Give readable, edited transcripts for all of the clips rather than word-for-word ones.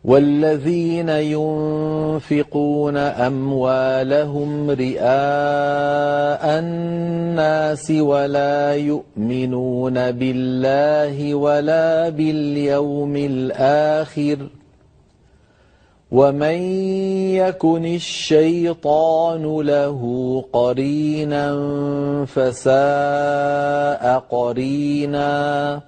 والذين ينفقون أموالهم رئاء الناس ولا يؤمنون بالله ولا باليوم الآخر ومن يكن الشيطان له قرينا فساء قرينا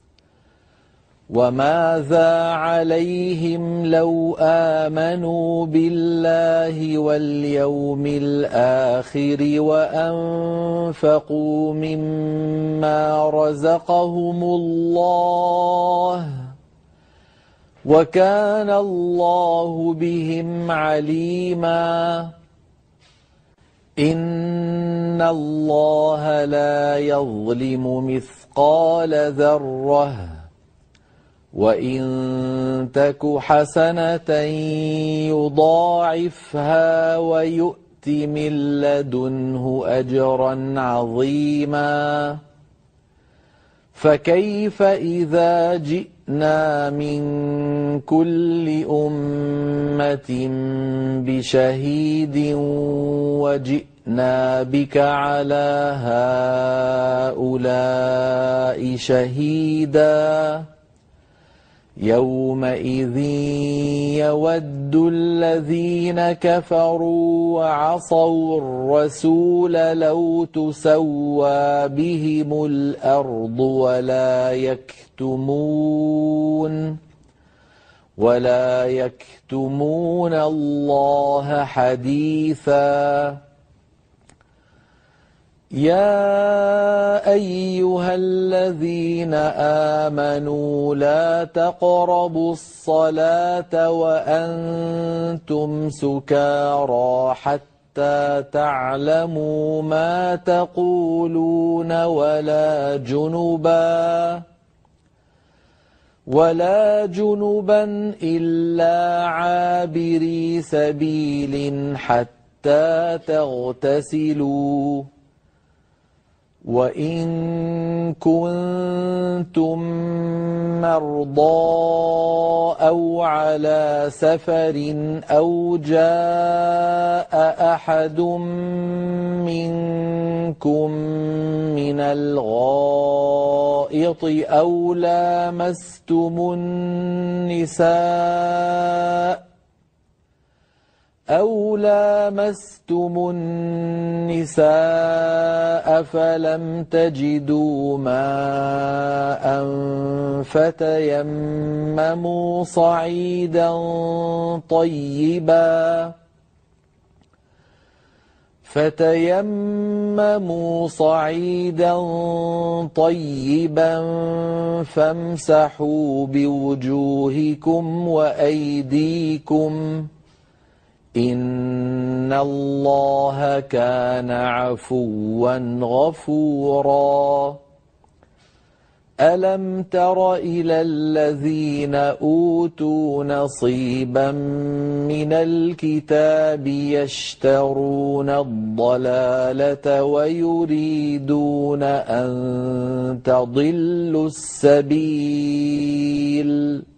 وماذا عليهم لو آمنوا بالله واليوم الآخر وأنفقوا مما رزقهم الله وكان الله بهم عليما إن الله لا يظلم مثقال ذرة وإن تك حسنة يضاعفها ويؤت من لدنه أجرا عظيما فكيف إذا جئنا من كل أمة بشهيد وجئنا بك على هؤلاء شهيدا يومئذ يود الذين كفروا وعصوا الرسول لو تسوى بهم الأرض ولا يكتمون الله حديثا يا أيها الذين آمنوا لا تقربوا الصلاة وأنتم سكارى حتى تعلموا ما تقولون ولا جنبا إلا عابري سبيل حتى تغتسلوا وإن كنتم مرضى أو على سفر أو جاء أحد منكم من الغائط أو لامستم النساء فلم تجدوا ماء فتيمموا صعيدا طيبا فامسحوا بوجوهكم وأيديكم إن الله كان عفوا غفورا ألم تر إلى الذين أوتوا نصيبا من الكتاب يشترون الضلالة ويريدون أن تضلوا السبيل